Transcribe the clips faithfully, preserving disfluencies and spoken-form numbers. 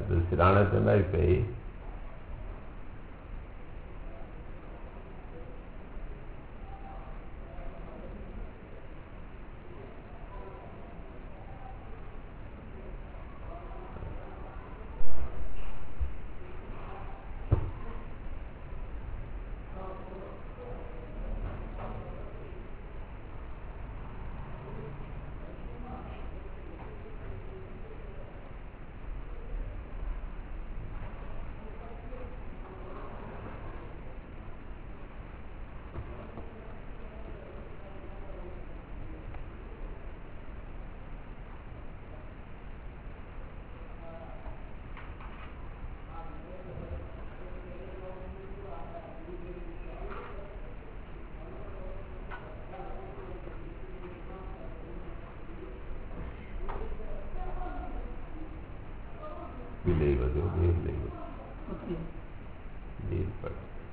سرانے تو نہیں پئی لے بدو دیر لے بدو دیر پر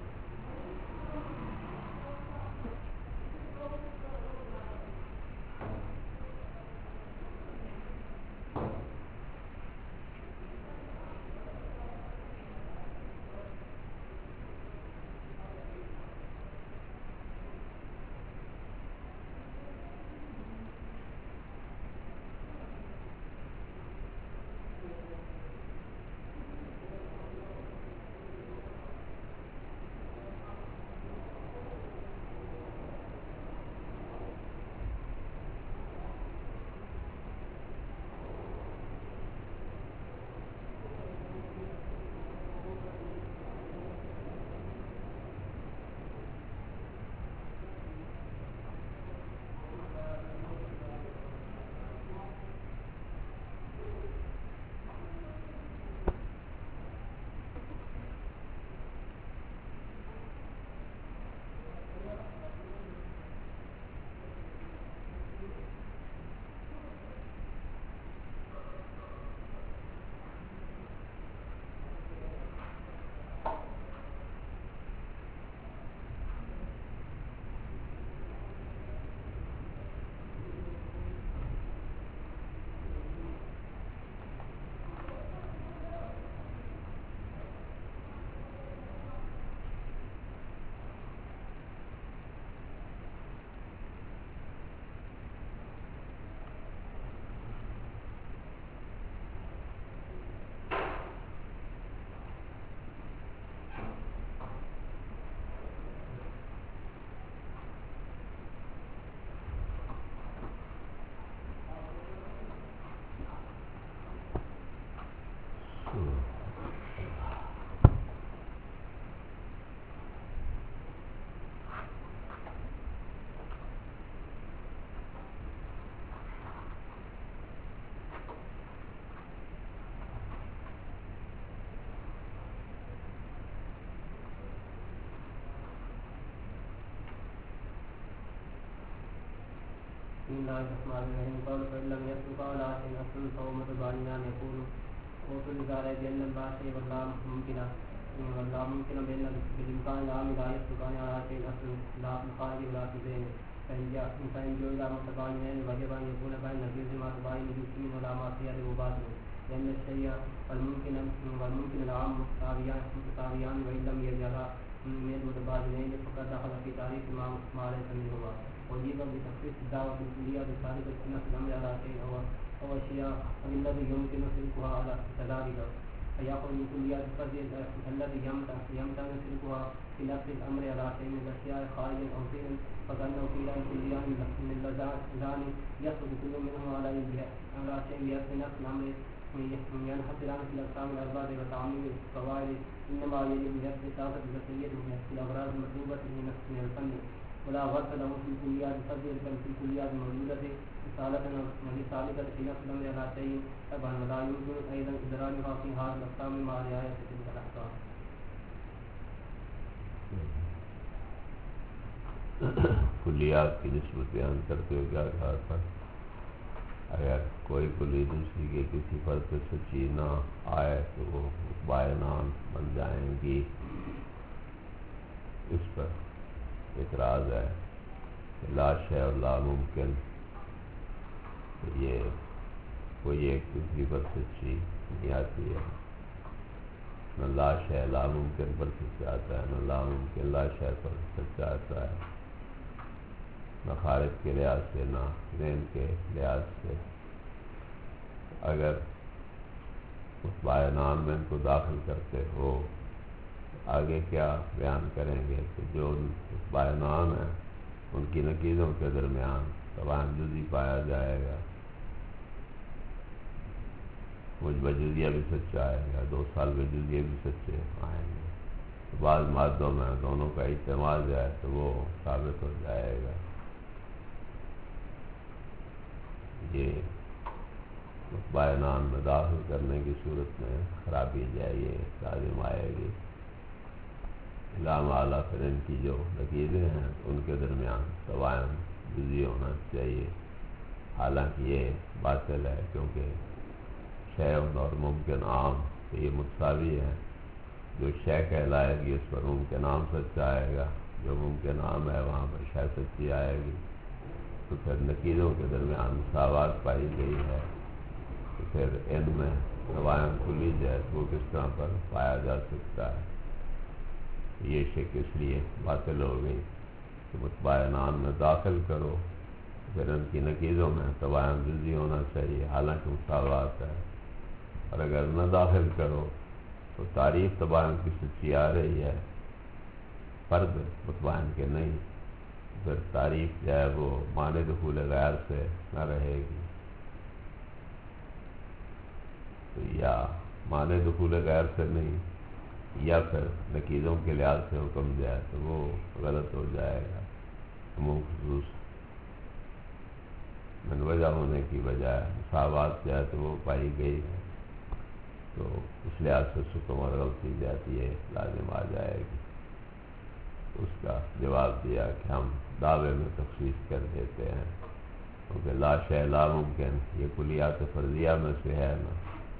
بسم الله الرحمن الرحيم قال فإن لم يسلك على شيء أصل فهو متباين يقول قلت لذلك بأن لا شيء ولا ممكن ولا ممكن بأن بالإمكان العام لا يسلك على شيء أصل لا مقاعد ولا تزين فإن جاء فإن جاء إلى متباين وجب أن يكون بين نفيذ ما تباين يمكن ولا ما خير وباطل لأن الشيء والممكن والممكن العام متساويان متساويان وإن لم يجعل من المتباينين فقد دخل في تعريف ما ليس منهما وجب بتخصيص الدعوة الكلية بخارج السنة الأمر على شيء هو هو الشيء الذي يمكن سلكها على كذلك فيأخذ من كليات الفرد الذي يمتع يمتع سلكها في نفس الأمر على شيء من الأشياء خارجا أو فعلا فكأنه في الكليات من اللذان يسلك كل منهما على على شيء في نفس الأمر ينحصران في الأقسام الأربعة وتعميم الفوائد إنما يجب نفس الثابت بقية من الأغراض المطلوبة من الفن ولا غرض له في الكليات الفردية بل في الكليات الموجودة رسالة ورسالة في نفس الأمر على شيء طبعا ولا يمكن أيضا إدراجها في هذه الأقسام مع رعاية تلك الأحكام. کلیات کی نسبت بیان کرتے ہوئے کیا کہا تھا اگر کوئی کلی دوسری کے کسی فرد پہ سچی نہ آئے تو وہ بائنان بن جائیں گی. اس پر اعتراض ہے کہ لا شے اور لا ممکن یہ کوئی ایک دوسری پر سچی نہیں آتی ہے نہ لا شے لا ممکن پر سچا آتا ہے، نہ لا ممکن لا شے پر سچا آتا ہے، نہ خارج کے لحاظ سے نہ ذہن کے لحاظ سے۔ اگر اس بائنان میں ان کو داخل کرتے ہو، آگے کیا بیان کریں گے کہ جو اس بائنان ہیں ان کی نقیضوں کے درمیان تباین جزی پایا جائے گا، مجھ بجزیہ بھی سچا آئے گا، دو سال میں جزیہ بھی سچے آئیں گے، تو بعض مادوں میں دونوں کا استعمال جائے تو وہ ثابت ہو جائے گا۔ یہ اس بائنان میں داخل کرنے کی صورت میں خرابی جائے یہ لازم آئے گی۔ علامہ اعلیٰ پھر ان کی جو نقیضیں ہیں ان کے درمیان تباین جزی ہونا چاہیے، حالانکہ یہ باطل ہے کیونکہ شے اور ممکن عام یہ متساوی ہیں، جو شے کہلائے گی اس پر ممکن عام سچا آئے گا، جو ممکن عام ہے وہاں پر شے سچی آئے گی، تو پھر نقیضوں کے درمیان مساوات پائی گئی ہے، تو پھر ان میں تباین کلی جائے تو وہ کس طرح پر پایا جا سکتا ہے؟ یہ شک اس لیے باطل ہو گئی کہ متباینان میں داخل کرو پھر ان کی نقیضوں میں تباین جزی ہونا چاہیے، حالانکہ مساوات ہے، اور اگر نہ داخل کرو تو تعریف تباین کی سچی آ رہی ہے، فرد متباین کے نہیں، پھر تعریف جو ہے وہ معنی دخول غیر سے نہ رہے گی، تو یا معنی دخول غیر سے نہیں یا پھر نقیضوں کے لحاظ سے حکم جائے تو وہ غلط ہو جائے گا، عموم خصوص من وجہ ہونے کی بجائے مساوات جو ہے تو وہ پائی گئی ہے، تو اس لحاظ سے حکم اور غلطی جاتی ہے لازم آ جائے گی۔ اس کا جواب دیا کہ ہم دعوے میں تخصیص کر دیتے ہیں کیونکہ لا شے لا ممکن یہ کلیات فرضیہ میں سے ہے نا،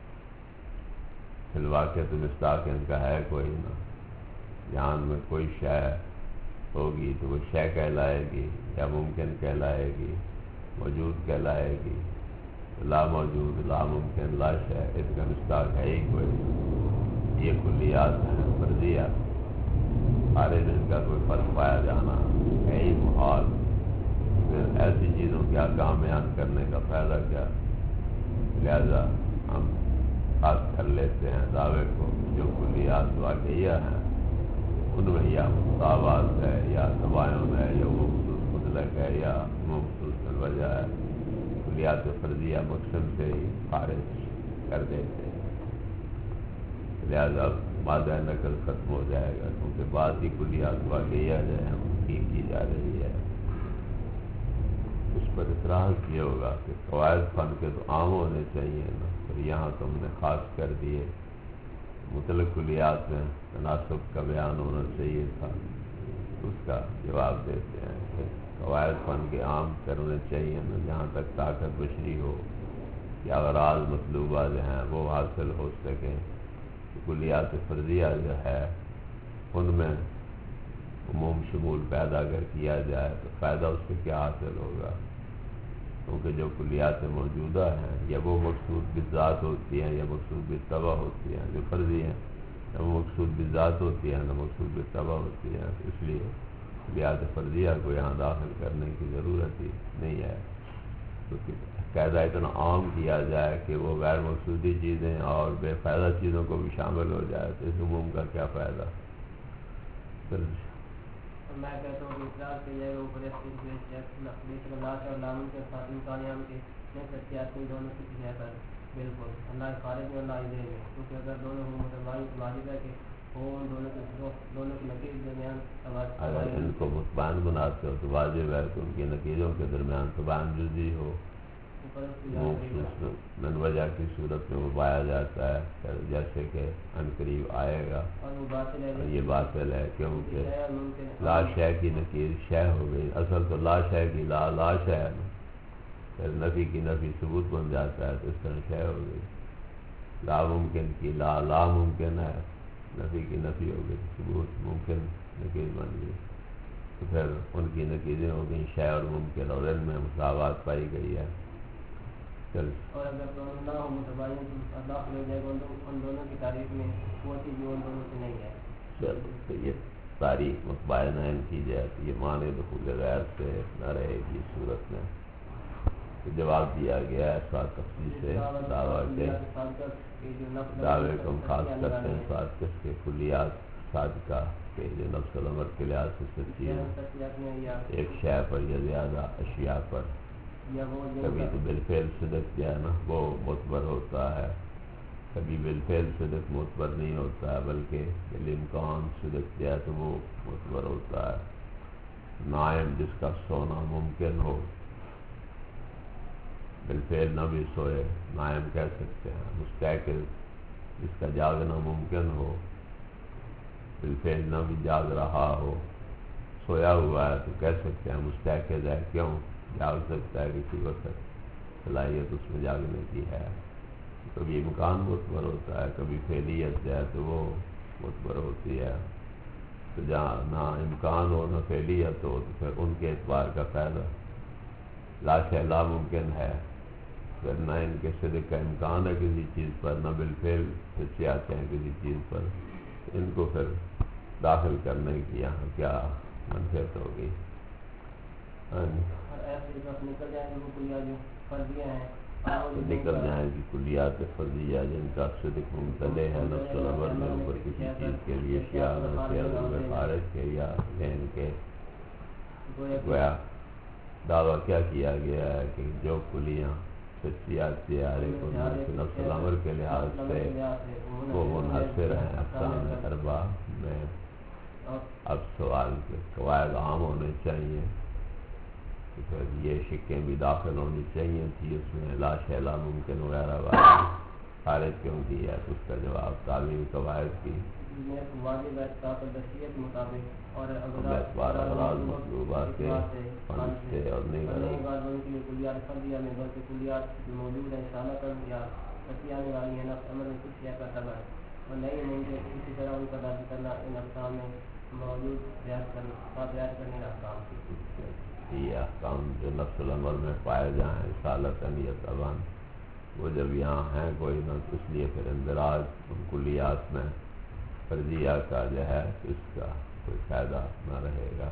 فی الواقع تو مصداق ان کا ہے کوئی نہ، جہان میں کوئی شے ہوگی تو وہ شے کہلائے گی یا ممکن کہلائے گی، موجود کہلائے گی، لا موجود لا ممکن لا شے اس کا مصداق ہے ہی کوئی، یہ کلیات ہیں فرضیہ، خارج ان کا کوئی فرق پایا جانا ہے ہی محال، پھر ایسی چیزوں کے احکام بیان کرنے کا فائدہ کیا؟ لہذا ہم خاص کر لیتے ہیں دعوے کو جو کلیات واقعیہ ہیں ان میں یا مساوات ہے یا تباین ہے یا مخصوص مطلق ہے یا مخصوص بالوجہ ہے، کلیات فرضیہ مقصد سے ہی خارج کر دیتے ہیں، لہذا مادہ نقل ختم ہو جائے گا کیونکہ بعض ہی کلیات واقعیہ جو ہے تحقیق کی جا رہی ہے۔ اس پر اعتراض یہ ہوگا کہ قواعد فن کے تو عام ہونے چاہیے نا، اور یہاں تم نے خاص کر دیے، مطلق کلیات میں تناسب کا بیان ہونا چاہیے تھا، اس کا جواب دیتے ہیں کہ قواعد فن کے عام کرنے چاہیے نا، جہاں تک طاقت بشری ہو یا اغراض مطلوبہ جو ہیں وہ حاصل ہو سکیں، کلیات فرضیہ جو ہے ان میں عموم شمول پیدا اگر کیا جائے تو فائدہ اس سے کیا حاصل ہوگا؟ کیونکہ جو کلیات موجودہ ہیں یا وہ مقصود بذات ہوتی ہیں یا مقصود بالطبع ہوتی ہیں، جو فرضی ہیں نہ وہ مقصود بذات ہوتی ہیں نہ مقصود بالطبع ہوتی ہیں، اس لیے کلیات فرضیہ کو یہاں داخل کرنے کی ضرورت ہی نہیں ہے، کیونکہ قاعدہ اتنا عام کیا جائے کہ وہ غیر مقصودی چیزیں اور بے فائدہ چیزوں کو بھی شامل ہو جائے تو اس عموم کا کیا فائدہ؟ پھر میں کہتا ہوں کہ اقرار کے جائے وہ بڑے اللہ اور لامن کے ساتھ امکانیام کے نہیں سکتے آدمی دونوں کی جگہ پر بالکل اللہ خارج میں اللہ دے میں، کیونکہ اگر دونوں ہوں متبائی تو واجب ہے کہ وہ دونوں کے دونوں کے نقیض درمیان اگر ان کو متباین بناتے ہو تو واجب ہے کہ ان کی نقیضوں کے درمیان تباین جزی ہو، من وجہ کی صورت میں وہ پایا جاتا ہے جیسے کہ ان قریب آئے گا، اور یہ باطل ہے کیونکہ لا شے کی نقیض شے ہو گئی، اصل تو لا شے کی لا لا شے ہے، پھر نفی کی نفی ثبوت بن جاتا ہے تو اس طرح شے ہو گئی، لا ممکن کی لا لا ممکن ہے، نفی کی نفی ہو گئی، ثبوت ممکن نقیض بن گئی، تو پھر ان کی نقیضیں ہو گئی شے اور ممکن، اور ان میں مساوات پائی گئی ہے، چل اور اگر دونوں نہ ہو متباین تو داخل ہو جائے گا ان دونوں کی تعریف میں وہ چیز جو ان دونوں سے نہیں ہے. چلو تو یہ تاریخ متباینہ کی جائے تو یہ معنی دخول غیر سے نہ رہے گی صورت میں. تو جواب دیا گیا ہے سات تفصیل سے دعویٰ کے دعوے کو ہم خاص کرتے ہیں سات کس کے کلیات صادقہ کہ جو نفس الامر کے لحاظ سے سچی ہے ایک شے پر یا زیادہ اشیاء پر. کبھی تو بالفعل صدق جو ہے نا وہ معتبر ہوتا ہے, کبھی بالفعل صدق معتبر نہیں ہوتا ہے بلکہ بالامکان صدق جو ہے تو وہ معتبر ہوتا ہے. نائم جس کا سونا ممکن ہو, بالفعل نہ بھی سوئے نائم کہہ سکتے ہیں. مستیقظ جس کا جاگنا ممکن ہو, بالفعل نہ بھی جاگ رہا ہو, سویا ہوا ہے تو کہہ سکتے ہیں مستیقظ ہے. کیوں جاگ سکتا ہے کسی وقت, صلاحیت اس میں جاگنے کی ہے. کبھی امکان معتبر ہوتا ہے, کبھی فعلیت جو ہے تو وہ معتبر ہوتی ہے. تو جہاں نہ امکان ہو نہ فعلیت ہو تو پھر ان کے اعتبار کا فائدہ لا شیء لا ممکن ہے. پھر نہ ان کے صدق کا امکان ہے کسی چیز پر, نہ بالفعل سچے آتے ہیں کسی چیز پر. ان کو پھر داخل کرنے کی یہاں کیا منفعت ہوگی. نکل جائیں گی کلیات فرضیہ جن کا صدق ممتلئ ہے نفس الامر میں اوپر کسی چیز کے لیے اشیاء میں سے عدم خارج کے یا ذہن کے. گویا دعویٰ کیا کیا گیا ہے کہ جو کلیاں سچی آتی ہے نفس الامر کے لحاظ سے وہ منحصر ہیں اقسام اربع میں. اب سوال کے قواعد عام ہونے چاہیے, پھر یہ شکیں بھی داخل ہونی چاہیے تھی اس میں. لا شیء لا ممکن وغیرہ والی خارج کیوں کی ہے تو اس کا جواب تعلیم قواعد کی اعتبار اغراض مطلوبات سے فن سے اور نہیں یہ احکام جو نفس الامر میں پائے جائیں اصالتاً یا طبعاً وہ جب یہاں ہیں کوئی نہ تو اس لیے پھر اندراج ان کلیات میں فرضیہ کا جو ہے اس کا کوئی فائدہ نہ رہے گا.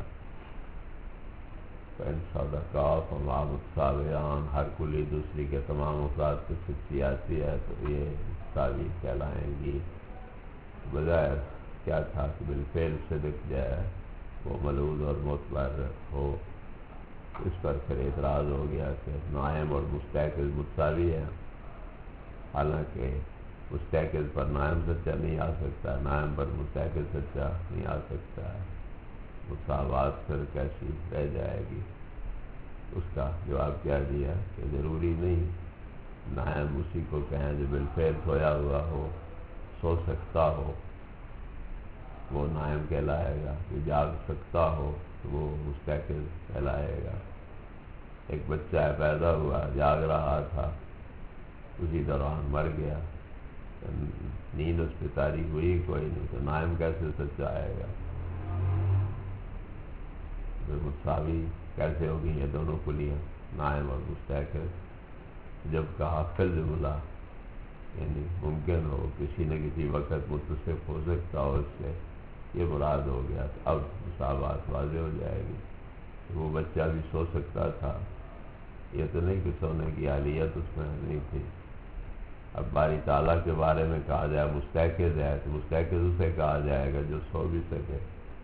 صدقات وما متساویان ہر کلی دوسری کے تمام افراد کی سچی آتی ہے تو یہ متساوی کہلائیں گی. بظاہر کیا تھا کہ بالفعل صدق جو ہے وہ ملوذ اور معتبر ہو. اس پر پھر اعتراض ہو گیا کہ نائم اور مستیقظ متساوی ہے, حالانکہ مستیقظ پر نائم سچا نہیں آ سکتا, نائم پر مستیقظ سچا نہیں آ سکتا ہے. مساوات پھر کیسی رہ جائے گی. اس کا جواب کیا دیا کہ ضروری نہیں نائم اسی کو کہیں جو بالفعل سویا ہوا ہو, سو سکتا ہو وہ نائم کہلائے گا, جو جاگ سکتا ہو تو وہ مستیقظ کہلائے گا. ایک بچہ پیدا ہوا جاگ رہا تھا, اسی دوران مر گیا, نیند اس پہ تاری ہوئی کوئی نہیں تو نائم کیسے سچا آئے گا. متساوی کیسے ہوگی یہ دونوں کلیاں نائم اور مستیقظ. جب کہا فل جملہ یعنی ممکن ہو کسی نہ کسی وقت متصف ہو سکتا ہو اس سے, یہ مراد ہو گیا. اب مساوات واضح ہو جائے گی. وہ بچہ بھی سو سکتا تھا, یہ تو نہیں کہ سونے کی اہلیت اس میں نہیں تھی. اب باری تعالیٰ کے بارے میں کہا جائے مستیقظ ہے تو مستیقظ اسے کہا جائے گا جو سو بھی سکے.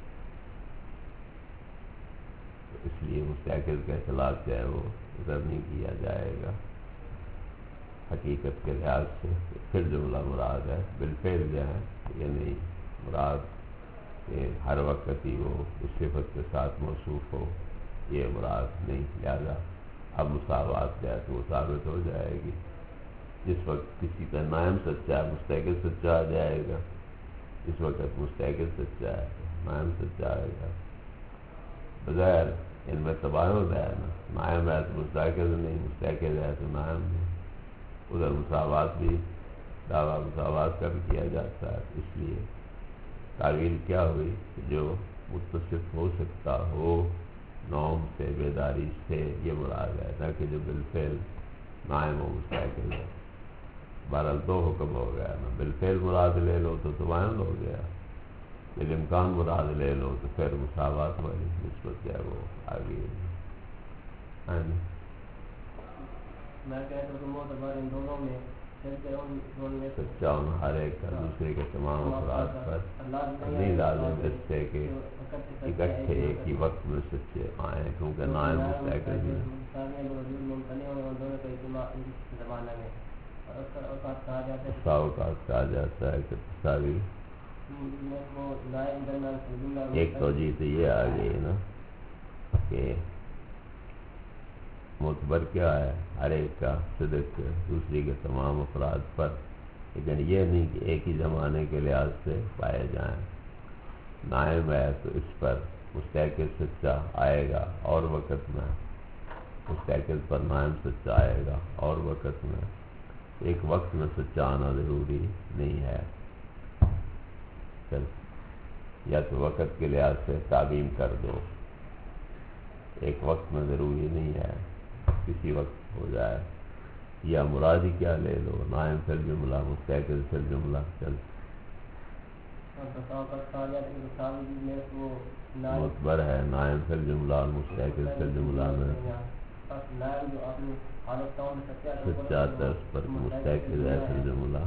اس لیے مستیقظ کا اطلاق جو ہے وہ ادھر نہیں کیا جائے گا حقیقت کے لحاظ سے. پھر جملہ مراد ہے, بالفعل جو ہے یہ نہیں مراد کہ ہر وقت ہی وہ اس صفت کے ساتھ موصوف ہو, یہ مراد نہیں. لہذا اب مساوات جو ہے تو وہ ثابت ہو جائے گی. جس وقت کسی کا نائم سچا ہے مستیقظ سچا آ جائے گا, اس وقت مستیقظ سچا ہے نائم سچا آئے گا. بظاہر ان میں تباین ہے نا, نائم ہے تو مستیقظ نہیں, مستیقظ ہے تو نائم نہیں. ادھر مساوات بھی دعویٰ مساوات کا بھی کیا جاتا ہے. اس لیے تعویل کیا ہوئی کہ جو متصف ہو سکتا ہو نوم سے بیداری سے, یہ مراد ہے, نہ کہ جو بالفعل نائم و مستقل ہے. بہرحال دو حکم ہو گیا نا. بالفعل مراد لے لو تو تباین ہو گیا, بالامکان مراد لے لو تو پھر مساوات والی نسبت جو ہے وہ آگے. ہاں جی میں کہتا ہوں معتبر ان دونوں میں سچا ہونا ہر ایک کا دوسرے کے تمام افراد پر نہیں لازم اس سے کہ اکٹھے ایک ہی وقت میں سچے آئیں, کیونکہ نائم مستقل بھی اوقات کہا جاتا ہے کہ تساوی. ایک توجہ تو یہ آ گئی نا کہ معتبر کیا ہے ہر ایک کا صدق دوسری کے تمام افراد پر, لیکن یہ نہیں کہ ایک ہی زمانے کے لحاظ سے پائے جائیں. نائم ہے تو اس پر مستقل سچا آئے گا اور وقت میں, مستقل پر نائم سچا آئے گا اور وقت میں. ایک وقت میں سچا آنا ضروری نہیں ہے. چل یا تو وقت کے لحاظ سے تعمیم کر دو, ایک وقت میں ضروری نہیں ہے کسی وقت ہو جائے, یا مرادی کیا لے لو نائم فی الجملہ مستقل فی الجملہ. چل معتبر ہے نائم فی الجملہ اور مستقل فی الجملہ میں سچا آتا ہے اس پر مستقل ہے فی الجملہ.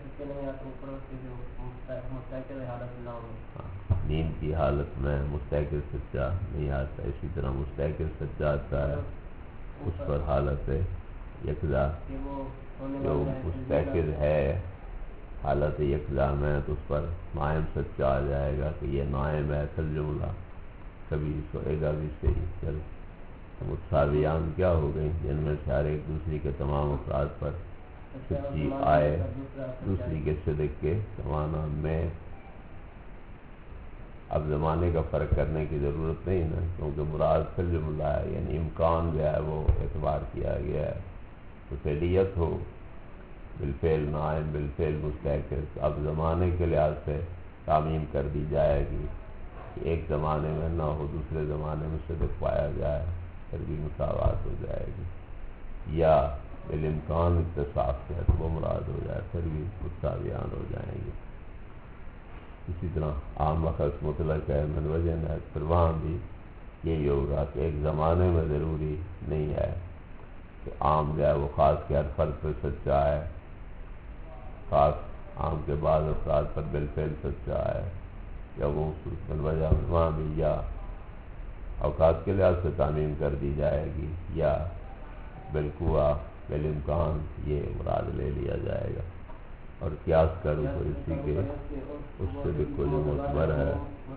نیند کی حالت میں مستقل سچا نہیں آتا, اسی طرح مستقل سچا آتا ہے اس پر حالت یکزا. جو مستقل ہے حالت یکزا میں تو اس پر نائم سچا آ جائے گا کہ یہ نائم ہے فی الجملہ, کبھی سوئے گا بھی صحیح. چل متساویان کیا ہو گئی جن میں سے ہر ایک دوسری کے تمام افراد پر سچی آئے دوسری کے صدق کے زمانہ میں. اب زمانے کا فرق کرنے کی ضرورت نہیں نا, کیونکہ مراد فی الجملہ ہے, یعنی امکان جو ہے وہ اعتبار کیا گیا ہے. تو فعلیت ہو بالفعل نائم بالفعل مستقل, اب زمانے کے لحاظ سے تعمیم کر دی جائے گی کہ ایک زمانے میں نہ ہو دوسرے زمانے میں صدق پایا جائے, پھر بھی مساوات ہو جائے گی. یا بالامکان اتصاف سے تو وہ مراد ہو جائے, پھر بھی متساویان ہو جائیں گے. اسی طرح عام وقت مطلق ہے من وجہ ہے, پھر وہاں بھی یہی ہوگا کہ ایک زمانے میں ضروری نہیں ہے کہ عام جو ہے وہ خاص کے ہر فرد پر سچا ہے, خاص عام کے بعض افراد پر بالفعل سچا ہے, یا وہ من وجہ وہاں بھی یا اوقات کے لحاظ سے تعمیم کر دی جائے گی, یا بالقوا بالامکان یہ مراد لے لیا جائے گا. اور قیاس کرو تو اسی کے اس سے بھی کوئی معتبر ہے.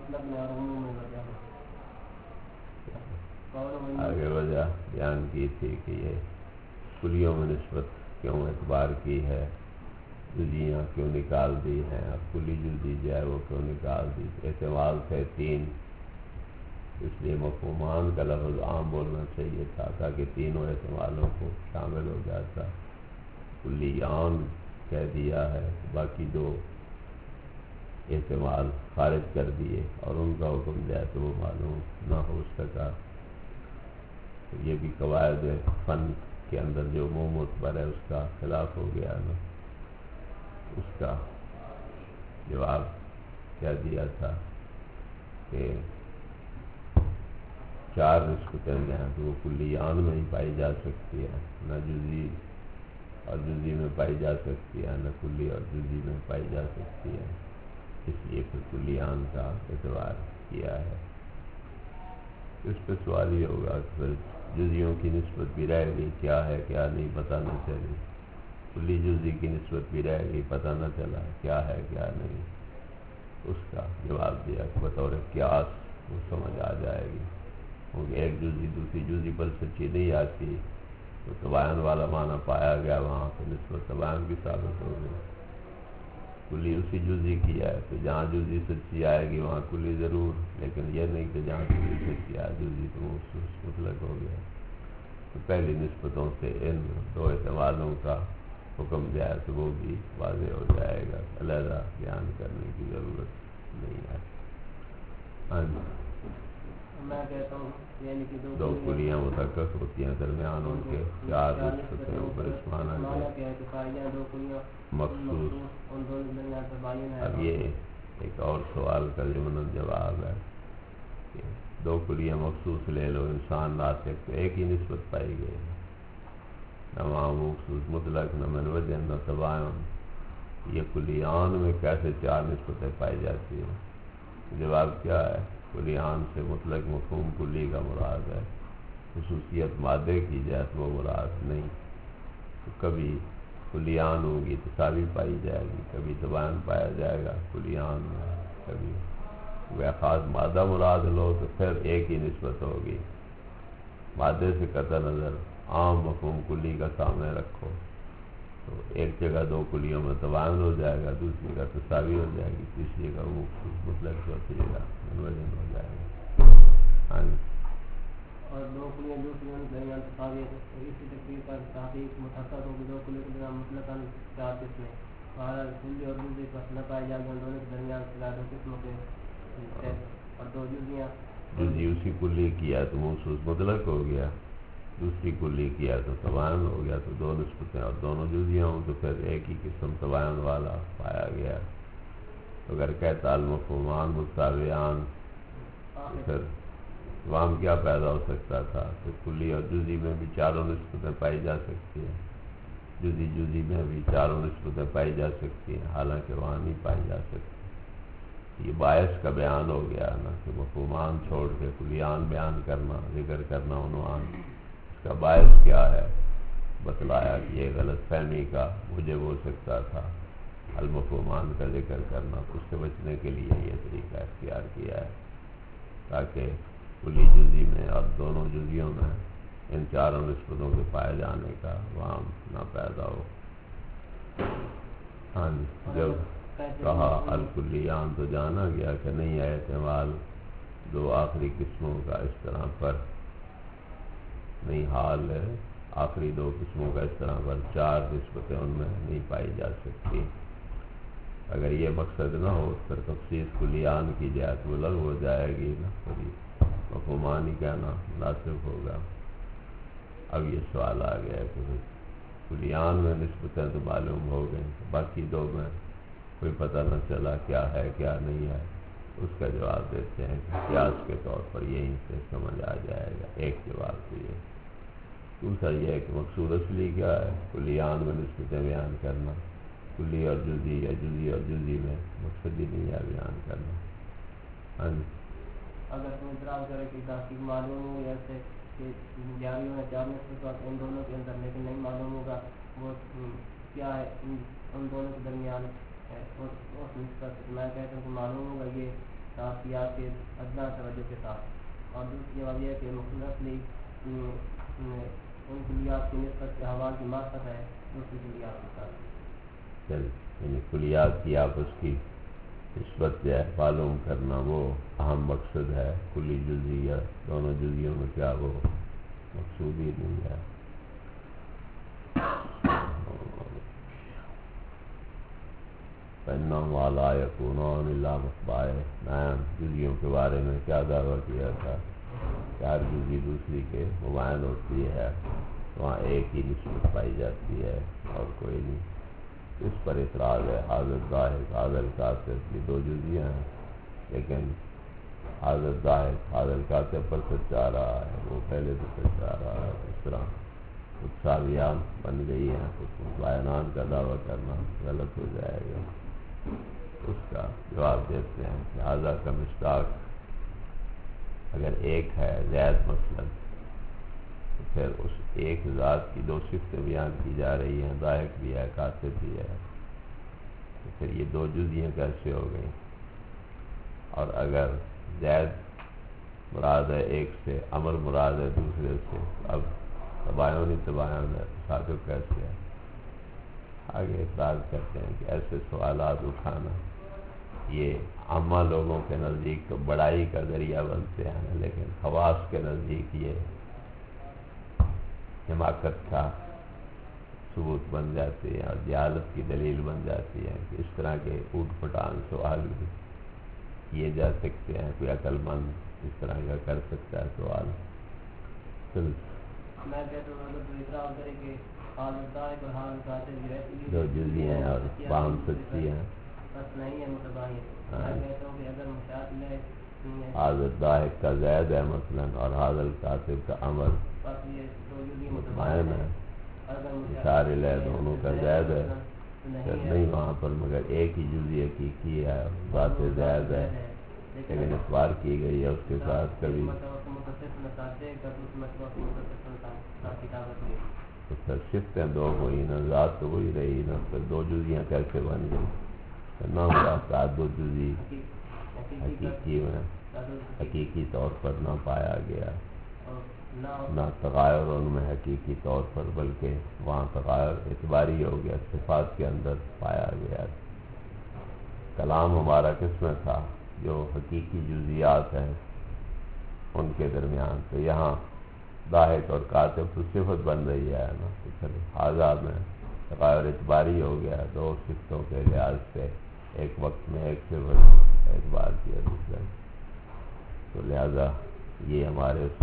آگے وجہ بیان کی تھی کہ یہ کلیوں میں نسبت کیوں اعتبار کی ہے, جزیاں کیوں نکال دی ہیں, اب کلی جزی جو ہے وہ کیوں نکال دی. احتمال تھے تین, اس لیے مفہومان کا لفظ عام بولنا چاہیے تھا تاکہ تینوں احتمالوں کو شامل ہو جاتا. کلی عام کہہ دیا ہے, باقی دو احتمال خارج کر دیے اور ان کا حکم دیا تو وہ معلوم نہ ہو سکا. تو یہ بھی قواعد فن کے اندر جو عموم معتبر ہے اس کا خلاف ہو گیا نا. اس کا جواب کیا دیا تھا کہ چار نسبتیں جو ہیں تو وہ کلیان میں ہی پائی جا سکتی ہے, نہ جزی اور جزی میں پائی جا سکتی ہے, نہ کلی اور جزی میں پائی جا سکتی ہے. اس لیے پھر کلیان کا اعتبار کیا ہے. اس پہ سوال یہ ہوگا کہ پھر جزیوں کی نسبت بھی رہ گئی, کیا ہے کیا نہیں پتہ نہ چلی. کلی جزی کی نسبت بھی رہ گئی, پتہ نہ چلا کیا ہے کیا نہیں. اس کا جواب دیا کہ بطور قیاس وہ سمجھ آ جائے گی, کیونکہ ایک جزی دوسری جزی پر سچی نہیں آتی, تو تباین والا معنی پایا گیا وہاں تو نسبت تباین بھی ثابت ہو گئی. کلی اسی جزی کی ہے تو جہاں جزی سچی آئے گی وہاں کلی ضرور, لیکن یہ نہیں کہ جہاں کلی سچی آئے جزی تو مطلق ہو گیا. تو پہلی نسبتوں سے ان دو احتمالوں کا حکم دیا تو وہ بھی واضح ہو جائے گا, علیحدہ بیان کرنے کی ضرورت نہیں ہے. ہاں جی میں کہتا ہوں یعنی کہ دو کلیاں متکس ہوتی ہیں درمیان ان کے چار نسبتیں اوپر اس معنی مخصوص. اب یہ ایک اور سوال کا ضمن جواب ہے کہ دو کلیاں مخصوص لے لو انسان ناطق تو ایک ہی نسبت پائی گئی، نہ وہاں مخصوص مطلق نہ منوجن نہ تباین. یہ کلیان میں کیسے چار نسبتیں پائی جاتی ہیں؟ جواب کیا ہے؟ کلیان سے مطلق مفہوم کلی کا مراد ہے، خصوصیت مادے کی جہت وہ مراد نہیں. تو کبھی کلیان ہوگی تساوی پائی جائے گی، کبھی تباین پایا جائے گا کلیان میں، کبھی وہ خاص مادہ مراد لو تو پھر ایک ہی نسبت ہوگی. مادے سے قطع نظر عام مفہوم کلی کا سامنے رکھو تو ایک جگہ دو کلیوں میں تباین ہو جائے گا، دوسری جگہ تساوی ہو جائے گی، تیسری جگہ وہ مطلق چوتھی جگہ منوجن ہو جائے گا. ہاں جی. اور دو کلیاں دوسری ان کے درمیان تساوی ہے، اسی تقریر پر تحقیق متحقق ہوگی دو کلیوں کے درمیان مطلقاً چار قسمیں بہرحال کلی اور جزوی پر نہ پائے جائے گی. ان دونوں کے درمیان خلا دو قسموں کے اور دو جزیاں جزی اسی کلی کیا تو محسوس مطلق ہو گیا، دوسری کلی کیا تو تباین ہو گیا. تو دو نسبتیں اور دونوں جزیاں ہوں تو پھر ایک ہی قسم تباین والا پایا گیا. اگر کہتا المفہومان متساویان تو پھر وہاں کیا پیدا ہو سکتا تھا کہ کلی اور جزی میں بھی چاروں نسبتیں پائی جا سکتی ہیں، جزی جزی میں بھی چاروں نسبتیں پائی جا سکتی ہیں، حالانکہ وہاں نہیں پائی جا سکتی. یہ باعث کا بیان ہو گیا نا کہ مفہومان چھوڑ کے کلیان بیان کرنا، ذکر کرنا عنوان. اس کا باعث کیا ہے؟ بتلایا کہ یہ غلط فہمی کا موجب ہو سکتا تھا المفہومان کا ذکر کرنا. اس سے بچنے کے لیے یہ طریقہ اختیار کیا ہے تاکہ کلی جزی میں اور دونوں جزیوں میں ان چاروں نسبتوں کے پائے جانے کا وہم نہ پیدا ہو. ہاں جی. جب کہا الکلیان تو جانا گیا کہ نہیں ہے احتمال دو آخری قسموں کا اس طرح پر نہیں، حال ہے آخری دو قسموں کا اس طرح پر چار نسبتیں ان میں نہیں پائی جا سکتی. اگر یہ مقصد نہ ہو پھر تخصیص کلیان کی جہت ملغ ہو جائے گی نا، پھر مفہومان ہی کہنا مناسب ہوگا. اب یہ سوال آ گیا کہ کلیان میں نسبتیں تو معلوم ہو گئیں، باقی دو میں کوئی پتہ نہ چلا کیا ہے کیا نہیں ہے. اس کا جواب دیتے ہیں کہ قیاس کے طور پر یہیں سے سمجھ آ جائے گا. ایک جواب تو یہ. دوسرا یہ ہے کہ مقصود اصلی کیا ہے؟ کلیان میں نسبتیں بیان کرنا، کلی اور جزی یا جزی اور جزی میں مقصد ہی نہیں ہے بیان کرنا. ہاں جی. اگر تم اعتراض کرے کہ تحقیق معلوم ہو ایسے کہ جاری میں چار نسبت ان دونوں کے اندر لیکن نہیں معلوم ہوگا وہ کیا ہے ان دونوں کے درمیان ہے اس نسبت. میں کہتا ہوں کہ معلوم ہوگا یہ تحقیقات کے ادنا توجہ کے ساتھ. اور دوسری جواب یہ ہے کہ مقصود اصلی ان کلیات کی نسبت کے حوال کی مقصد ہے دوسری کلیات کے ساتھ. چل یعنی کلیات کی آپس کی نسبت جو ہے معلوم کرنا وہ اہم مقصد ہے. کلی جزی یا دونوں جزیوں میں کیا وہ مقصود ہی نہیں ہے. فَإِنَّهُمْ وَلَا يَكُونُونَ إِلَّا مُتَبَاعِنَ. نعم جزیوں کے بارے میں کیا دعویٰ کیا تھا کہ ہر جزی دوسری کے مباین ہوتی ہے، وہاں ایک ہی نسبت پائی جاتی ہے اور کوئی نہیں. اس پر اعتراض ہے حاضر ضاحک حاضر کاتب. یہ دو جزیاں ہیں لیکن حاضر ضاحک حاضر کاتب پر سچا رہا ہے، وہ پہلے سے سچا رہا ہے. اس طرح متساویان بن گئی ہیں تو متباینان کا دعویٰ کرنا غلط ہو جائے گا. اس کا جواب دیتے ہیں کہ حاضر کا مشتاق اگر ایک ہے زید مثلا تو پھر اس ایک ذات کی دو صفتیں بیان کی جا رہی ہیں، ضاحک بھی ہے کاتب بھی ہے، تو پھر یہ دو جزیاں کیسے ہو گئیں؟ اور اگر زید مراد ہے ایک سے، امر مراد ہے دوسرے سے، اب تباین ہی تباین ہے، تصادق کیسے ہے؟ آگے اعتراض کرتے ہیں کہ ایسے سوالات اٹھانا یہ عامہ لوگوں کے نزدیک تو بڑائی کا ذریعہ بنتے ہیں، لیکن خواص کے نزدیک یہ حماقت کا ثبوت بن جاتی ہے اور جہالت کی دلیل بن جاتی ہے کہ اس طرح کے اوٹ پٹانگ سوال بھی کیے جا سکتے ہیں. کوئی عقل مند اس طرح کا کر سکتا ہے سوال. چل میں کہتا ہوں اگر تو اعتراف کرے کہ حالت ہے اور حالت ہے جو جزی ہیں اور باہم سچی ہیں بس نہیں ہے متباین. میں کہتا ہوں کہ اگر مشاہد لے حاضر داہک کا زید ہے مثلا اور حاضر کاتب کا عمر بس یہ دو جزی مطمئن ہے. اگر اشار لے دونوں کا زید ہے پھر نہیں وہاں پر مگر ایک ہی جزی حقیقی ہے ذات زید ہے لیکن اخبار کی گئی ہے اس کے ساتھ کبھی تو پھر شفتیں دو ہوئی نا ذات تو وہی رہی نا پھر دو جزیاں کیسے بن گئی نہ ہوتا دو جزی حقیقی میں حقیقی طور پر نہ پایا گیا نہ تغیر ان میں حقیقی طور پر بلکہ وہاں تغیر اعتباری ہو گیا صفات کے اندر پایا گیا. کلام ہمارا کس میں تھا جو حقیقی جزیات ہیں ان کے درمیان تو یہاں ضاحک اور کاتب تو صفت بن رہی ہے نا تو پھر آزاد میں تغیر اعتباری ہو گیا دو صفتوں کے لحاظ سے ایک وقت میں ایک صفت اعتبار کیا دوسرے تو لہذا یہ ہمارے اس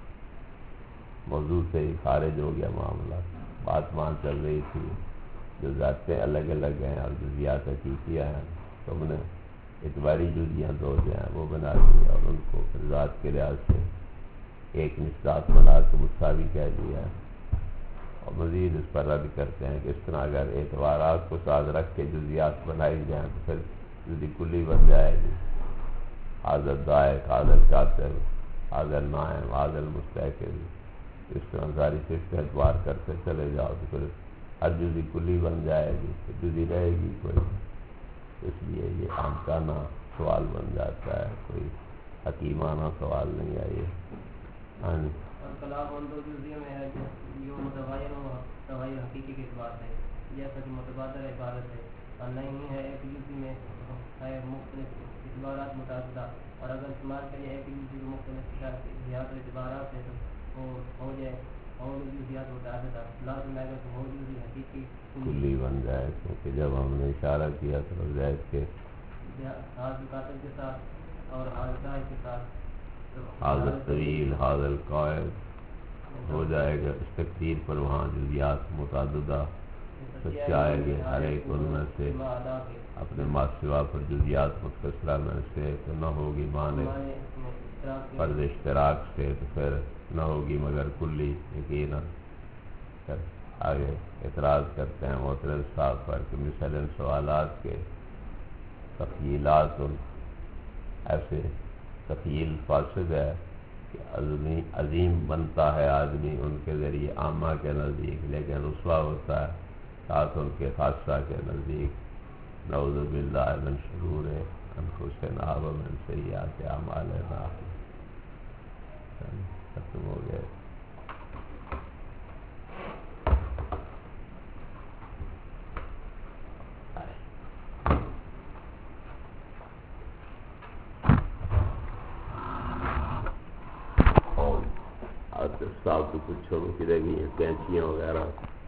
موضوع سے ہی خارج ہو گیا معاملہ. بات وہاں چل رہی تھی جو ذاتیں الگ الگ ہیں اور جزیات حقیقیہ ہیں تم نے اعتباری جزیاں دو جو ہیں وہ بنا دی اور ان کو پھر ذات کے لحاظ سے ایک نسبات بنا کے مساوی کہہ دیا ہے اور مزید اس پر رد کرتے ہیں کہ اس طرح اگر اعتبارات کو ساتھ رکھ کے جزیات بنائی جائیں تو پھر جزی کلی بن جائے گی. حاضر دائق حاضر کاتب حاضر نائم حاضر مستحکم اس طرح ساری صفت اعتبار کرتے چلے جاؤ تو پھر ہر جزی کلی بن جائے گی تو جزی رہے گی کوئی. اس لیے یہ عامانہ سوال بن جاتا ہے کوئی حکیمانہ سوال نہیں ہے یہ. ہاں جی کلام ان دو جزیوں میں ہے جو متباین و تغیر حقیقی کے اعتبار سے جیسا کہ متبادر عبارت ہے اور نہیں ہے ایک جزی میں ہے مختلف اعتبارات متعددہ اور اگر استعمال کرے ایک جزی مختلف زیادہ اعتبارات ہے تو وہ ہو جائے اور جزیات متعددہ لازم ہے کہ وہ جزی حقیقی کلی بن جائے کیونکہ جب ہم نے اشارہ کیا تو زید کے حاضر کاتب کے ساتھ اور حاضر کے ساتھ حاضر طویل حاضر قائد ہو جائے گا. اس تقدیر پر وہاں جزیات متعددہ سچ آئے گے ہر ایک ان میں سے اپنے ماسوا پر جزیات متصرہ میں سے تو نہ ہوگی معنی فرض اشتراک سے تو پھر نہ ہوگی مگر کلی یقیناً. آگے اعتراض کرتے ہیں معترض صاحب پر کہ مثلاً سوالات کے تخیلات ایسے تخیل فاسد ہے کہ عظمی عظیم بنتا ہے آدمی ان کے ذریعے عامہ کے نزدیک لیکن رسوا ہوتا ہے ساتھ ان کے خاصہ کے نزدیک. نعوذ باللہ من شرور انفسنا و من سیئات اعمالنا. ختم ہو گئے. صاحب تو کچھ چھوڑ کے رہ گئی ہیں کینچیاں وغیرہ